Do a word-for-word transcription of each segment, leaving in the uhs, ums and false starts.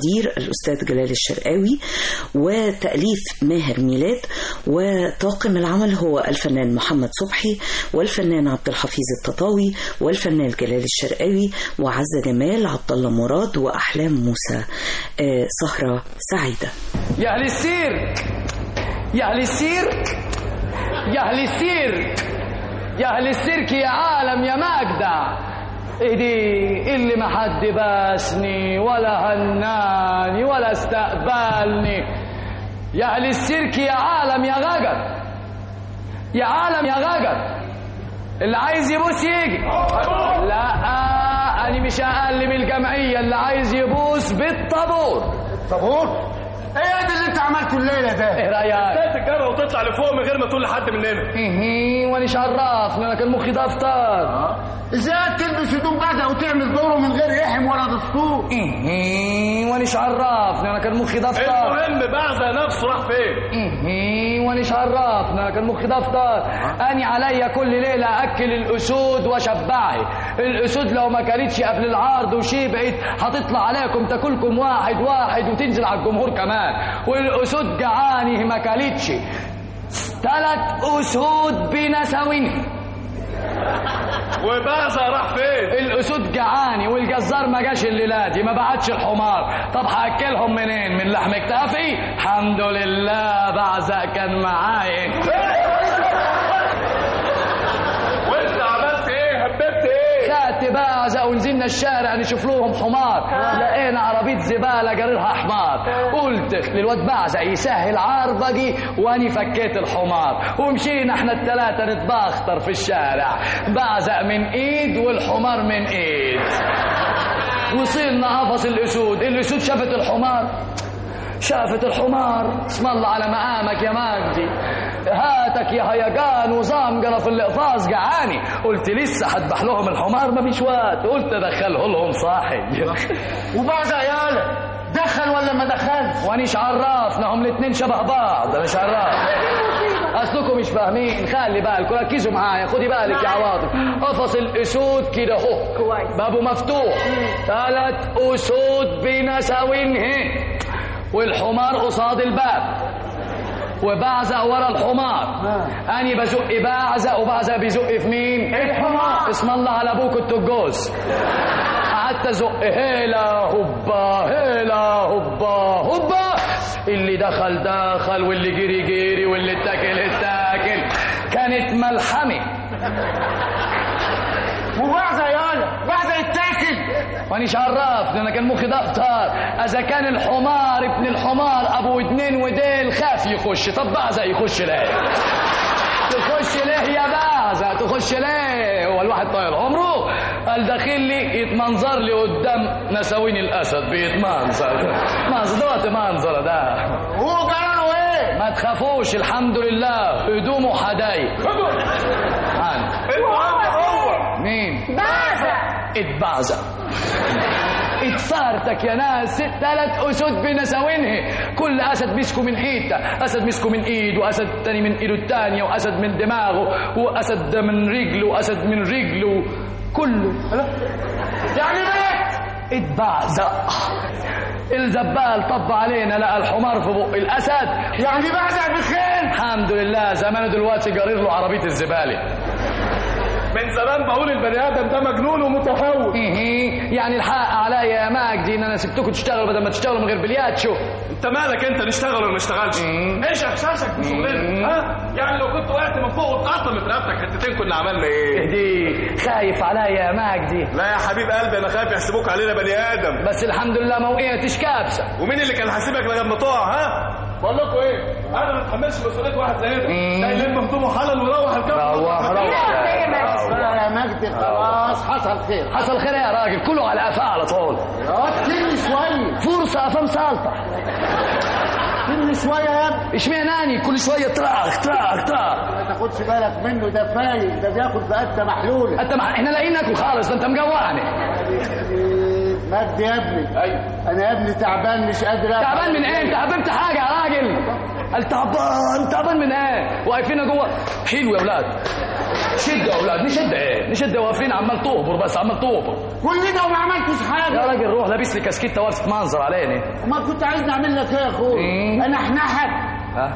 القدير الأستاذ جلال الشرقاوي، وتأليف ماهر ميلاد، وطاقم العمل هو الفنان محمد صبحي والفنان عبد الحفيظ التطاوي والفنان جلال الشرقاوي وعزة جمال، عبد الله مراد، وأحلام موسى. آه سهرة سعيدة. يا أهل السيرك، يا أهل السيرك، يا أهل السيرك، يا أهل السيرك، يا عالم يا مجدع. ايه دي اللي ما حد باسني ولا هناني ولا استقبلني؟ يا أهل السيرك، يا عالم يا غجر، يا عالم يا غجر، اللي عايز يبوس يجي. لا أنا مش أقل من الجمعية، اللي عايز يبوس بالطابور. طابور؟ ايه ده اللي انت عملته الليله ده؟ ايه رايك؟ تتجرأ وتطلع لفوق من غير ما تقول لحد مننا. ايه وانيش عرفني، انا كان مخي دفتر. ازاي تلبس هدوم بعدها وتعمل دوره من غير رحم ولا دستور؟ ايه وانيش عرفني، انا كان مخي دفتر. المهم بعزة نفسه راح فين؟ ايه وانيش عرفني، انا كان مخي دفتر. اني عليا كل ليله اكل الاسود واشبعها. الاسود لو ما كانتش قبل العرض وشبعت هتطلع عليكم تاكلكم واحد واحد وتنزل على الجمهور كمان. والاسود جعاني ما كلتش. ثلاث اسود بنساوين. وبعزة راح فين؟ الاسود جعاني والجزار ما جاش الليله دي، ما بعتش الحمار. طب هاكلهم منين؟ من لحم كتافي؟ الحمد لله بعزة كان معايا. وانت عملت ايه؟ هببت ايه؟ خدت بعزة ونزلنا الشارع نشوف لهم حمار. لقينا عربية زبالة جريرها حمار. قلت للواد بعزة يسهل عربجي واني فكيت الحمار. ومشينا احنا التلاتة نتباختر في الشارع، بعزة من ايد والحمار من ايد. وصلنا قفص الاسود. الاسود شافت الحمار، شافت الحمار. اسم الله على مقامك يا مجدي، هاتك يا هيجان وزمجرة في الإقفاص جعاني. قلت لسه هذبح لهم الحمار ما فيش وقت، قلت ادخله لهم صاحي. وبعزة يالا دخل ولا ما دخلش؟ وانيش عرفنا، هم الاتنين شبه بعض. انا مش عرف، اصلكم مش فاهمين. خلي بالكم، ركزوا معايا، خدي بالك يا عواطف. قفص الاسود كده اهو، بابه مفتوح، ثلاث اسود بنساوينهن، والحمار قصاد الباب، وبعزق ورا الحمار. اني بزق بعزق وبعزق بيزق في مين؟ الحمار. اسم الله على ابوك التجوز. قعدت ازق هيلا هوبا هيلا هوبا هوبا. اللي دخل دخل واللي جري جري واللي اتاكل اتاكل. كانت ملحمه. وبعزة يالا بعزة يتاكل. وانيش عرفني، انا كان مخي دفتر. اذا كان الحمار ابن الحمار ابو اتنين وديل خاف يخش، طب بعزة يخش ليه؟ تخش ليه يا بعزة؟ تخش ليه؟ هو الواحد طايل عمره؟ قال داخل لي يتمنظر لي قدام نساوين الاسد، بيتمنظر منظر دلوقتي منظر ده. هو جراله ايه؟ ما تخافوش الحمد لله، هدومه حدايق. مين؟ بعزة. اتبعزة. اتفارتك يا ناس. ثلاث اسود بنساوينه، كل اسد مسكه من حته. اسد مسكه من ايد، واسد تاني من ايده التانيه، واسد من دماغه، واسد من رجله، واسد من رجله، كله. يعني مات. اتبعزة. الزبال طب علينا لقى الحمار في بق الاسد. يعني بعزة بخير. الحمد لله زمانه دلوقتي جرير له عربيه الزباله. من زمان بقول البني ادم ده مجنون ومتهور. ايه يعني الحق عليا يا مجدي ان انا سبتكم تشتغلوا بدل ما تشتغلوا من غير بلياتشو. انت مالك انت، نشتغل ولا ما نشتغلش؟ ايش احساسك بشغلنا؟ ها يعني لو كنت وقعت من فوق واتقطمت رقبتك حتتين كنا عملنا ايه؟ دي خايف عليا يا مجدي. لا يا حبيب قلبي انا خايف يحسبوك علينا بني ادم. بس الحمد لله ما وقعتش كابسه. ومين اللي كان حاسبك لما تقع؟ ها بقول لكم ايه، انا ما اتحملش مسؤوليه واحد زي ده. ده يلم هدومه حلل ويروح الكفر. روح روح يا مجدي خلاص حصل خير. حصل خير يا راجل، كله على قفاه على طول. كلني شويه فرصه قفاه مسلطه. كلني شويه يا ابني. اشمعناني كل شويه تراخ تراخ تراخ؟ ما تاخدش بالك منه، ده فايق، ده بياخد بقته محلوله. انت مع... احنا لاقيين ناكل خالص، ده انت مجوعني. مجدي يا ابني. ايوه انا يا ابني تعبان مش قادر. تعبان من ايه؟ انت حببت حاجه يا راجل؟ قال تعبان تعبان من ايه؟ واقفين جوه. حلو يا ولاد شد يا اولاد، نشد ايه؟ نشد واقفين عمال تهبر بس، عمال تهبر كل ده وما عملتش حاجه يا راجل. روح لابس لي كاسكيته واقف منظر علينا. ما كنت عايز اعمل لك ايه يا اخويا؟ انا احنحك. ها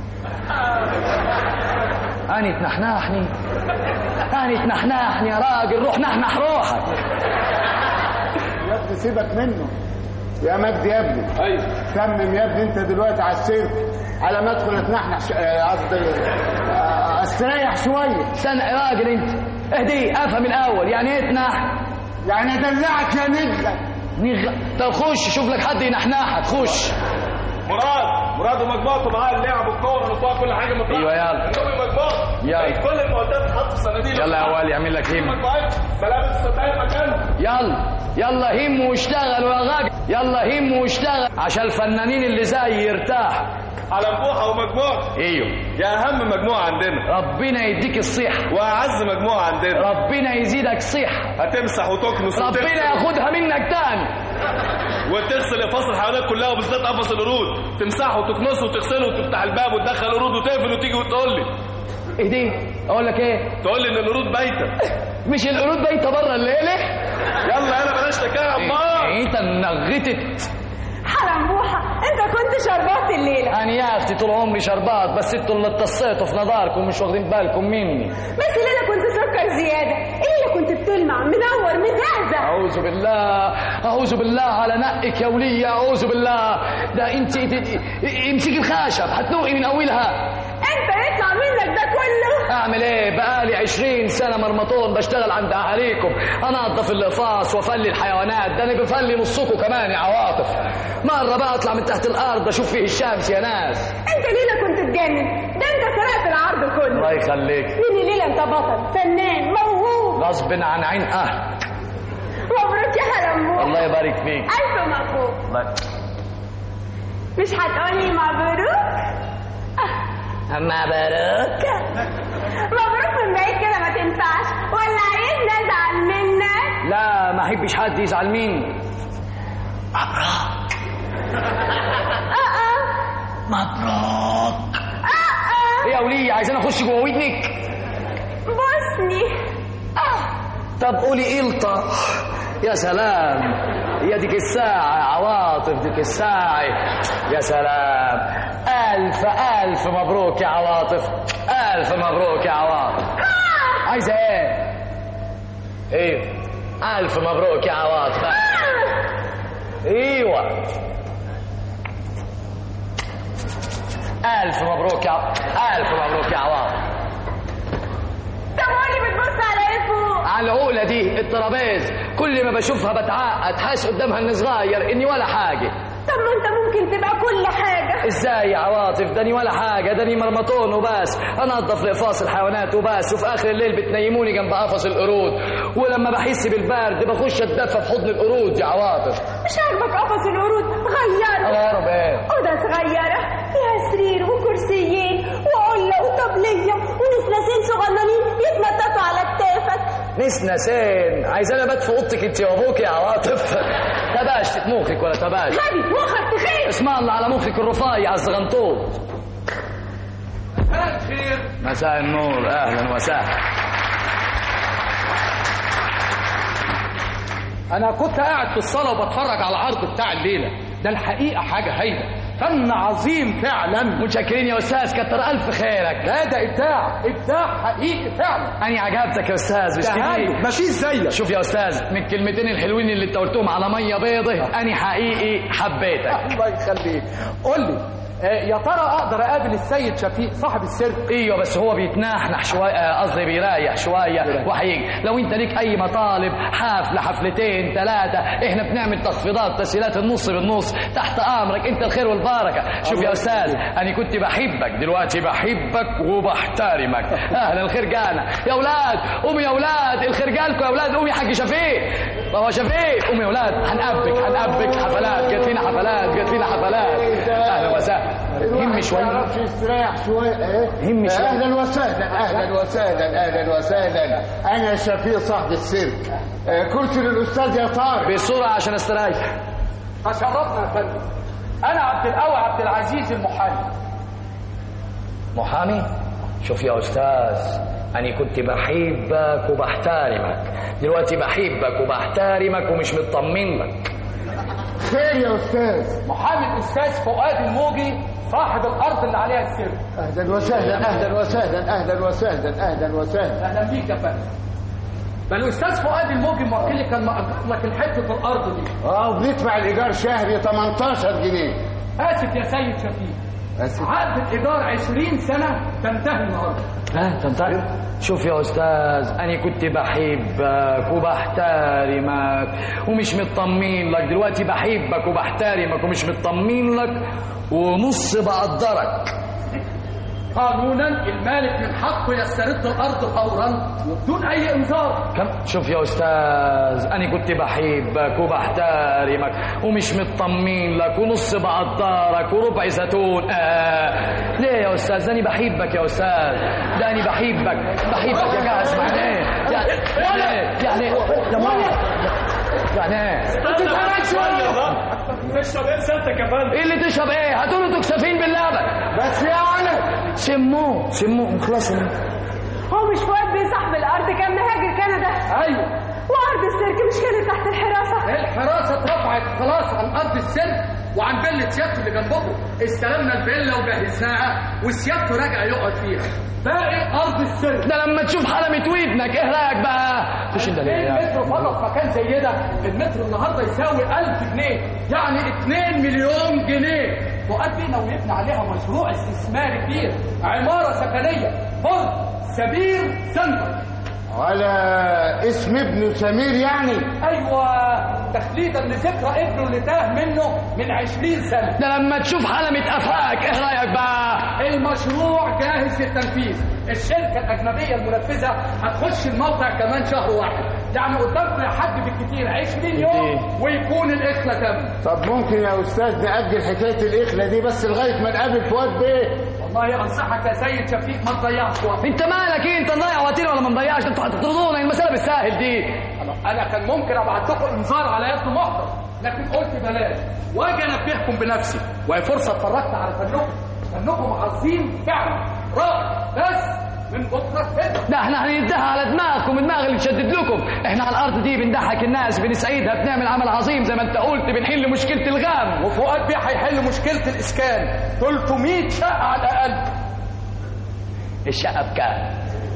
اني تنحنحني اني تنحنحني يا راجل. روح نحنح روحك يا ابني. سيبك منه يا مجدي يا ابني. ايوه تمم يا ابني. انت دلوقتي على السيرك، على ما ادخل اتنحنح قصدي استريح شويه. استنى يا راجل انت، اهدي افهم الاول يعني ايه تنحن؟ يعني ادلعك يا نجلة. نغ... طب خش شوف لك حد ينحنحك. خش مراد مراد ومجموعته معاه اللعب والكوره والطاقه كل حاجه مطلعه. ايوه يلا نوي مجموعه. يلا كل المعدات تتحط في الصناديق. يلا يا ولي يعمل لك هم. مجموعات ملابس ستاير مكان. يلا يلا هم واشتغلوا يا غاجي. يلا هم واشتغل عشان الفنانين اللي زي يرتاحوا. على نبوحه ومجموعه. ايوه يا اهم مجموعه عندنا. ربنا يديك الصحه. واعز مجموعه عندنا. ربنا يزيدك صحه. هتمسح وتكنس ربنا ياخدها منك تاني. وتغسل قفص الحيوانات كلها وبالذات قفص القرود. تمسحه وتكنسه وتغسله وتفتح الباب وتدخل قرود وتقفل وتيجي وتقول لي ايه دي؟ اقول لك ايه؟ تقول لي ان القرود بايته. مش القرود بايته بره الليله؟ يلا يلا بلاش تكلم امال. إيه انت نغتت حرمبوحه. انت كنت شربات الليله. انا يا اختي طول عمري شربات، بس انتوا اللي اتصيتوا في نظاركم مش واخدين بالكم مني. بس الليله كنت سكر زياده. الليله كنت بتلمع منور مزعزع. اعوذ بالله اعوذ بالله على نقك يا وليه. اعوذ بالله. ده انت امسكي الخشب هتنوقي من اولها. انت يطلع منك ده كله. اعمل ايه؟ بقالي عشرين سنه مرمطون بشتغل عند اهاليكم، انظف الاقفاص وافلي الحيوانات. ده انا بفلي نصكم كمان يا عواطف. مره بقى اطلع من تحت الارض اشوف فيه الشمس يا ناس. انت ليله كنت تجنن. ده انت سرقت العرض كله. الله يخليك. من الليله انت بطل فنان موهوب غصب عن عين اهل. مبروك يا حرمبوحه. الله يبارك فيك. الف مبروك. الله. مش هتقولي مبروك؟ مبروك مبروك من بعيد كده ما تنفعش، ولا عايزني ازعل منك؟ لا ما احبش حد يزعل مني. مبروك. اه مبروك. اه ايه يا وليه عايزين اخش جوه ودنك؟ بوسني. اه طب قولي قلطه. يا سلام. يا ديك الساعة يا عواطف، ديك الساعة. يا سلام. ألف ألف مبروك يا عواطف. ألف مبروك يا عواطف. عايزة إيه؟ إيه؟ ألف مبروك يا عواطف. أيوة. ألف مبروك يا ألف مبروك يا عواطف. طب قولي بتبص على ايه فوق؟ على العقلة دي الترابيز، كل ما بشوفها بتعقد، حاسس قدامها اني صغير، اني ولا حاجة. طب ما انت ممكن تبقى كل حاجة. ازاي يا عواطف؟ داني ولا حاجة، داني مرمطون وبس، انضف لقفاص الحيوانات وبس، وفي اخر الليل بتنيموني جنب قفص القرود، ولما بحس بالبرد بخش اتدفى في حضن القرود يا عواطف. مش عاجبك قفص القرود؟ غيره. غيره بايه؟ أوضة صغيرة فيها سرير وكرسيين وقلة وطبلية ونسناسين صغننين يتنططوا على كتافك. نسناسين؟ عايزاني ابات في اوضتك انت وابوك يا عواطف؟ تباش مخك ولا تباش؟ غبي مخك تخيل. اسم الله على مخك الرفايع الزغنطوط. مساء الخير. مساء النور، اهلا وسهلا. أنا كنت قاعد في الصالة وبتفرج على العرض بتاع الليلة ده، الحقيقة حاجة هايلة، فن عظيم فعلا. متشكرين يا أستاذ، كتر ألف خيرك. لا ده إبداع، إبداع حقيقي فعلا. أنا عجبتك يا أستاذ، مش كده؟ مفيش زيك. شوف يا أستاذ، من الكلمتين الحلوين اللي أنت قلتهم على مية بيضة، أنا حقيقي حبيتك. الله يخليك. قول لي يا ترى اقدر اقابل السيد شفيق صاحب السر؟ ايوه بس هو بيتنحنح شويه، قصدي بيريح شويه وهيجي. لو انت ليك اي مطالب، حفله حفلتين ثلاثه، احنا بنعمل تخفيضات تسهيلات النص بالنص، تحت امرك، انت الخير والبركه. شوف يا استاذ، انا كنت بحبك، دلوقتي بحبك وبحترمك. اهلا الخير جانا يا اولاد، قوموا يا اولاد، الخير جالكم يا اولاد، قوموا يا حاج شفيق. بابا شفيق قوموا يا اولاد، هنقبك هنقبك حفلات، جات لنا حفلات جات لنا حفلات. اهلا وسهلا. هم شويه، ما يعرفش يستريح شويه. ايه هم شويه. اهلا وسهلا اهلا وسهلا اهلا وسهلا. انا شفيق صاحب السيرك. كرسي للاستاذ يا طارق بسرعه عشان استريح. تشرفنا يا فندم. انا عبد القوي عبد العزيز المحامي. محامي؟ شوف يا استاذ، أنا كنت بحبك وبحترمك، دلوقتي بحبك وبحترمك ومش مطمن لك. خير يا أستاذ؟ محامي الأستاذ فؤاد الموجي صاحب الأرض اللي عليها السر. أهلا وسهلا أهلا وسهلا أهلا وسهلا أهلا وسهلا. أهلا بيك يا فندم. فالأستاذ فؤاد الموجي موكل لي كان مأجر لك الحتة الأرض دي. اه وبندفع الإيجار شهري تمنتاشر جنيه. آسف يا سيد شفيق. آسف. عقد الإيجار عشرين سنة تنتهي النهارده. ها تنتهي؟ شوف يا أستاذ، أنا كنت بحبك وبحترمك ومش مطمن لك، دلوقتي بحبك وبحترمك ومش مطمن لك ونص بقدرك. قانونا المالك من حقه يسترد الارض فورا وبدون اي انذار. كم شوف يا استاذ، انا كنت بحبك وبحترمك ومش مطمن لك ونص بقدرك وربع زيتون. آه. ليه يا استاذ؟ انا بحبك يا استاذ، ده انا بحبك بحبك يا جاهز. معناه ايه؟ يعني يعني يعني يا ماما يعني ايه؟ تتحرك شويه. تشرب ايه سيادتك يا فندم؟ ايه اللي تشرب ايه؟ هاتوا له تكسفين باللبن. بس يا ولد سموه سموه خلاص. هو مش فؤاد بيه صاحب الارض كان مهاجر كندا؟ ايوه. وارض السيرك مش كانت تحت الحراسه؟ الحراسه اترفعت خلاص عن ارض السيرك وعن فيلا سيادته اللي جنبكم. استلمنا الفيلا وجهزناها وسيادته راجع يقعد فيها. باقي ارض السيرك ده لما تشوف حلمة ودنك ايه رايك بقى؟ مش انت ليه اتنين متر فضل في مكان زي ده، المتر النهارده يساوي ألف جنيه، يعني اتنين مليون جنيه. فؤاد بيه ناوي يبني عليها مشروع استثماري كبير، عماره سكنيه، برج سمير سنتر. على اسم ابنه سمير يعني؟ ايوه، تخليدا لذكرى ابنه اللي تاه منه من عشرين سنه. ده لما تشوف حلمة قفاك ايه رايك بقى؟ المشروع جاهز للتنفيذ، الشركه الاجنبيه المنفذه هتخش الموقع كمان شهر واحد، يعني قدامكم يا حاج بالكتير عشرين يوم ويكون الاخلة تم. طب ممكن يا استاذ نأجل حكايه الاخلة دي بس لغايه ما نقابل فؤاد بيه؟ والله انصحك يا سيد شفيق ما تضيعش وقت. انت مالك ايه؟ انت نضيع وقتنا ولا ما نضيعش؟ انتوا هتطردونا، المساله بالساهل دي. انا كان ممكن ابعت لكم انذار على يد محضر، لكن قلت بلاش واجي انبهكم بنفسي، وهي فرصه اتفرجت على فنكم، فنكم عظيم فعلا رائع، بس من بكره كده. ده احنا هنديها على دماغكم، الدماغ اللي تشدد لكم. احنا على الارض دي بنضحك الناس، بنسعدها، بنعمل عمل عظيم زي ما انت قلت، بنحل مشكله الغام. وفؤاد بيه هيحل مشكله الاسكان، ثلاثمية شقه على الاقل. الشقه بكام؟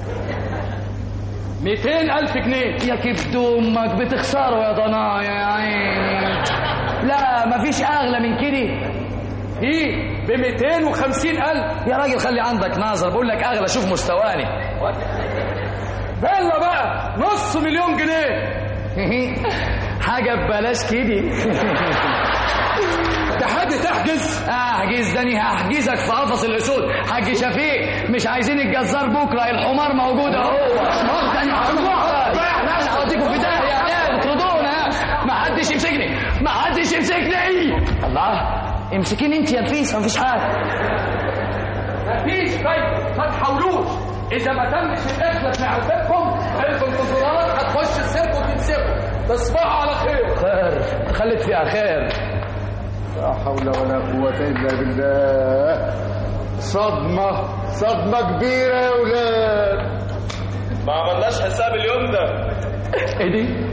مئتين ألف جنيه. يا كبد امك بتخسروا يا ضنايا يا عيني. لا مفيش اغلى من كده. ايه ب مئتين وخمسين ألف يا راجل خلي عندك نظر، بقول لك اغلى، شوف مستواني. فيلا بقى نص مليون جنيه. حاجه ببلاش كده. ده حاجه تحجز؟ احجز ده انا هحجزك في قفص الاسود. حاج شفيق مش عايزين الجزار بكره، الحمار موجود اهو. انا هوديكم في داهيه يا اطردونا. ما حدش يمسكني، ما حدش يمسكني. الله امسكيني انت يا نفيسه، مفيش حاجه. مفيش فايده، ما تحاولوش. اذا ما تمش الاخلاء في عزتكم الانتظارات هتخش السيرك وتنسبوا. تصبحوا على خير. خير خلت فيها خير. لا حول ولا قوة إلا بالله. صدمة صدمة كبيرة يا ولاد. ما عملناش حساب اليوم ده. ايه دي؟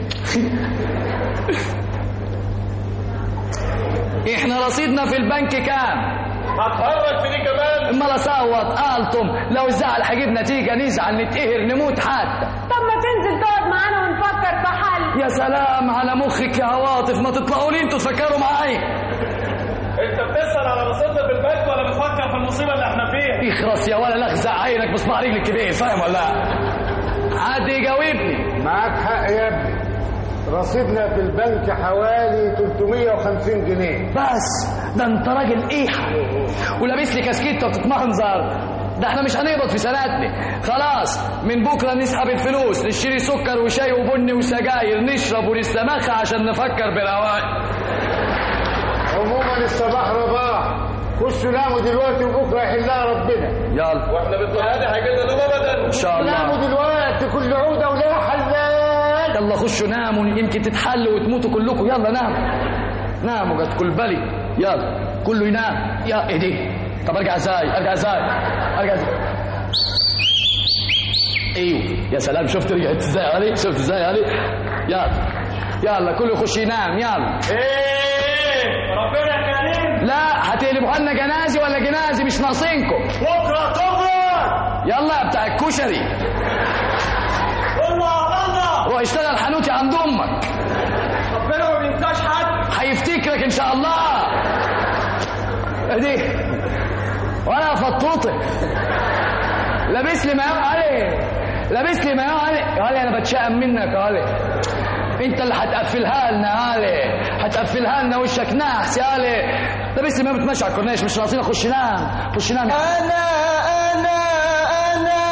احنا رصيدنا في البنك كام؟ هتهرج في دي كمان؟ اما اصوت قالتم لو الزعل هجيب نتيجه، نزعل نتقهر نموت حتى. طب ما تنزل تقعد معانا ونفكر في حل. يا سلام على مخك يا عواطف، ما تطلعوا لي انتوا تفكروا معايا. انت بتسأل على رصيدنا في البنك ولا بتفكر في المصيبه اللي احنا فيها؟ اخرس يا ولا لغزع عينك بصبع رجلك الكبير، فاهم ولا لا؟ حد يجاوبني. معاك حق يا ابني، رصيدنا في البنك حوالي ثلاثمية وخمسين جنيه بس. ده انت راجل ايحة ولابس لي كاسكيته وبتتمنظر. ده احنا مش هنقبض في سنتنا خلاص. من بكره نسحب الفلوس، نشتري سكر وشاي وبن وسجاير، نشرب ونستمخ عشان نفكر برواق. عموما الصباح رباح، خشوا ناموا دلوقتي وبكره يحلها ربنا. يلا واحنا بالطريقه دي هيجي لنا نوم ابدا ان شاء الله. ناموا دلوقتي كل عوده ولا حلال. يلا خشوا ناموا، يمكن تتحلوا وتموتوا كلكم. يلا ناموا ناموا قد كل بلي. يلا كله ينام. يا ايه دي؟ طب ارجع ازاي؟ ارجع ازاي؟ ارجع ازاي؟ ايوه يا سلام، شفت رجعت ازاي علي؟ شفت ازاي علي؟ يلا يلا كله يخش ينام يلا. ايه ربنا كريم. لا هتقلبوا لنا جنازي ولا جنازي مش ناقصينكم. بكره تخرج. يلا بتاع الكشري. الله الله. روح اشتغل حانوتي عند امك. ربنا ما بينساش حد. هيفتكرك ان شاء الله. ادي وانا فطوطه لابس لي مايو علي، لابس لي مايو علي. يا علي انا بتشائم منك يا علي، انت اللي هتقفلها لنا يا علي، هتقفلها لنا وشك نحس يا علي. لابس لي مايو بتمشي على الكورنيش، مش ناقصين. اخش نام خش نام. انا انا انا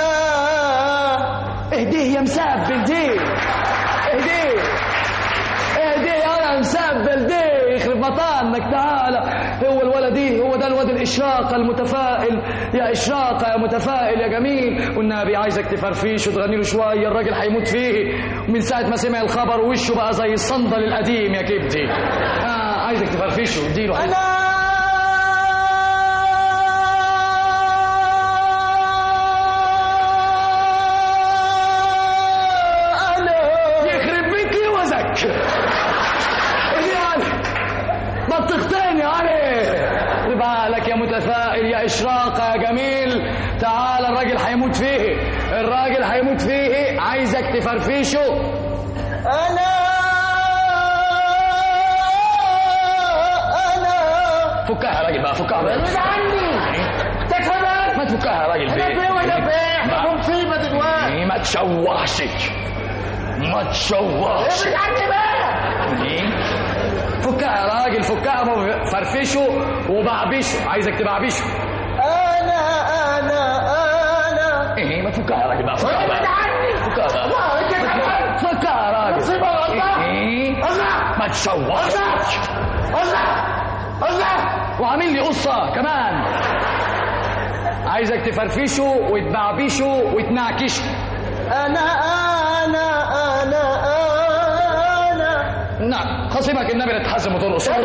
اهديه يا مسبل دي، اهديه اهديه انا مسبل دي، يخرب مطانك. تعالى هو الولد دي، هو ده الواد الاشراقه المتفائل. يا اشراقه يا متفائل يا جميل، والنبي عايزك تفرفيش وتغني له شويه، الراجل هيموت فيه. ومن ساعه ما سمع الخبر وشه بقى زي الصندل القديم يا كبدي. اه عايزك تفرفشه واديله. انا منطقتين يا علي. يبقى لك يا متفائل يا اشراقه يا جميل. تعال الراجل هيموت فيه، الراجل هيموت فيه، عايزك تفرفشه. انا انا فكها يا راجل بقى، فكها بقى. ابعد عني. تكفى ما تفكها يا راجل. انا فين ولا فين؟ احنا مصيبه دلوقتي. ما تشوحش ما تشوحش. ابعد عني بقى. فكها يا راجل، فكها. فرفشه وبعبشه، عايزك تبعبشه. انا انا انا ايه ما تفكها يا راجل بقى، فكها ابعد بقى، عني. فكها بقى، الله انت كمان. فكها يا راجل. مصيبه والله. ايه الله ما تشوحش. الله الله. وعامل لي قصه كمان. عايزك تفرفشه وتبعبشه وتنعكشه. انا انا انا انا نعم خصيمك النبي اللي تحزم وترقص. يا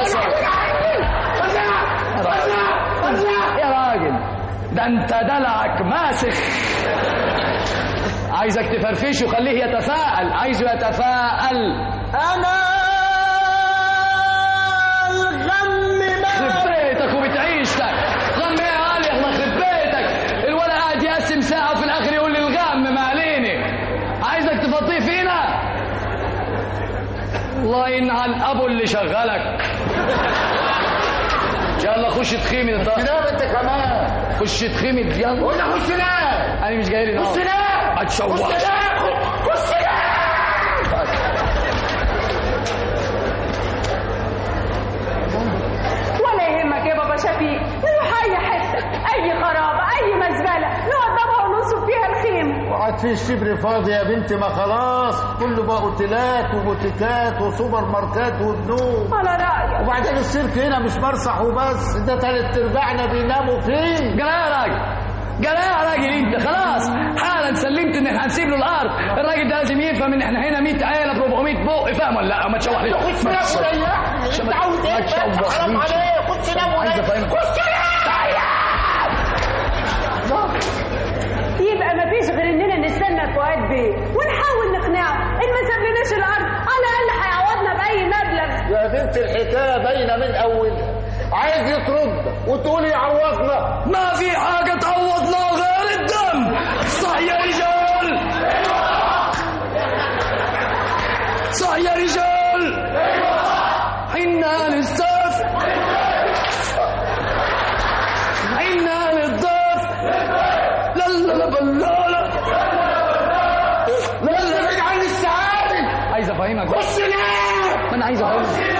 راجل ده انت دلعك ماسخ. عايزك تفرفشه وخليه يتفاءل، عايزه يتفاءل. انا الغم ما خرب بيتك وبتعيشتك. غم ايه يا علي؟ الله يخرب بيتك. الولد قاعد يقسم ساعه وفي الاخر يقول لي الغم ما عليني. عايزك تفضيه فينا. الله ينعل ابو اللي شغلك. يلا خش تخيمد. نام انت كمان. خش تخيمد يلا. ولا خش نام. انا مش جاي لي. خش نام. ما تشوحش. خش نام. خش نام. ولا يهمك يا بابا شفيق، نروح اي حته، اي خرابه، اي مزبله، نوضبها وننصب فيها الخيم. وقعد فيه شبر فاضي يا بنتي، ما خلاص كله بقى اوتيلات وبوتيكات وسوبر ماركات وبنوك. على رايك. وبعدين السيرك هنا مش مرسح وبس، ده تلات ارباعنا بيناموا فيه. جرى يا راجل، جرى يا راجل. انت خلاص حالا سلمت ان احنا هنسيب له الارض. الراجل ده لازم يفهم ان احنا هنا مية عيله ب أربعمية بق. فاهم ولا لا؟ ما تشوحليش. خش نام وريحني. انت عاوز ايه؟ حرام عليك. خش نام وريحني. خش يبقى مفيش غير اننا نستنى فؤاد بيه ونحاول نقنعه ان ما سابلناش الارض، على الاقل هيعوضنا باي مبلغ. يا بنت الحكايه باينه من اولها. عايز يطرد وتقولي يعوضنا. ما في حاجه تعوضنا غير الدم. صح يا رجال، صح يا رجال. حنا للسيف، حنا للضيف. لا لا لا لا لا لا ابعد عن السعاده. عايز افهمك. خش نام. ما انا عايز افهمك.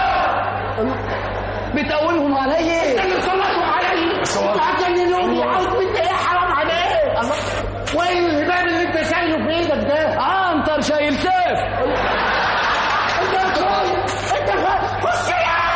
بتقولهم عليا. اللي صلحوا عليا. هتجننوني. عاوز مني ايه؟ حرام عليك. الله. وايه الهباب اللي انت شايله في ايدك ده؟ عنتر شايل سيف. انت خايف. انت خايف. خش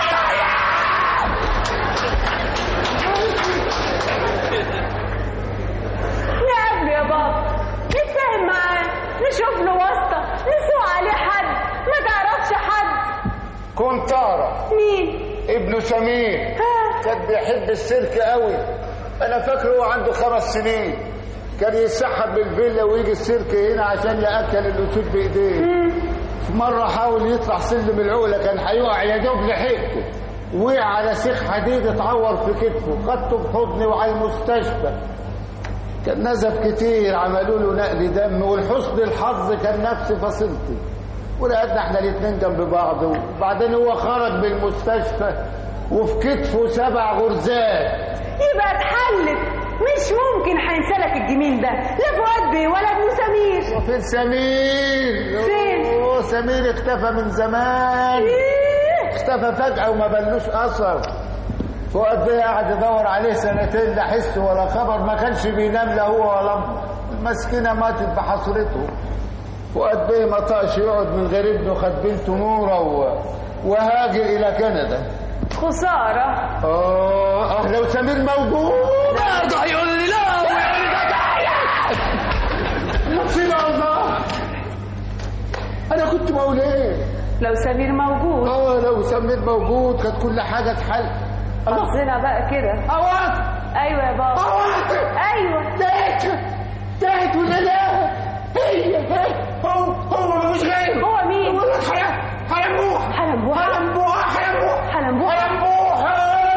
نقابله يا بابا، نتفاهم معاه، نشوف له واسطه، نسوق عليه حد. ما تعرفش حد؟ كنت اعرف. مين؟ ابن سمير. ها؟ كان بيحب السيرك قوي. انا فاكره هو عنده خمس سنين. كان يسحب بالفيلا ويجي السيرك هنا عشان ياكل الاسود بايديه. مره حاول يطلع سلم العقله كان هيقع يا دوب لحقته، وقع على سيخ حديد اتعور في كتفه، خدته بحضني وعلى المستشفى. كان نزف كتير، عملوا له نقل دم، والحسن الحظ كان نفس فصيلتي، ولقينا احنا الاتنين جنب بعض. وبعدين هو خرج من المستشفى وفي كتفه سبع غرزات. يبقى اتحلت، مش ممكن هينسلك الجميل ده، لا فؤاد بيه ولا ابن سمير. فين سمير؟ فين؟ اوه سمير اختفى من زمان. إيه؟ اختفى فجأة وما بلوش أثر. فؤاد بيه قاعد يدور عليه سنتين، لا حس ولا خبر، ما كانش بينام لا هو ولا امه. المسكينة ماتت بحسرته. فؤاد بيه ما طاقش يقعد من غير ابنه، خد بنته نورة و... وهاجر إلى كندا. خسارة. اه اه لو سمير موجود برضه هيقول لي لا ويقول لي ده جاي. نفسي الله، أنا كنت بقول إيه؟ لو سمير موجود. اه لو سمير موجود كانت كل حاجة اتحل. حظنا بقى كده. عواطف. ايوه يا بابا. عواطف. ايوه. تاهت تاهت ولا لا؟ هي هي هو هو مش غيره. هو مين؟ هو حلم حلمبوح حلمبوح. حلمبوح حلمبوح حلمبوح. حلمبوح.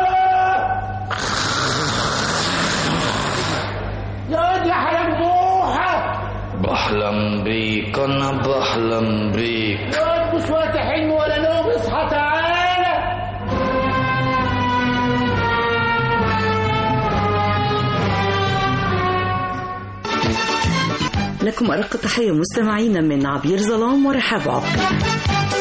يا دي حلمبوحة. بحلم بيك انا بحلم بيك. يا مش وقت حلم ولا نوم، اصحى تعالى. لكم أرق تحية مستمعينا من عبير ظلام ورحاب عبد.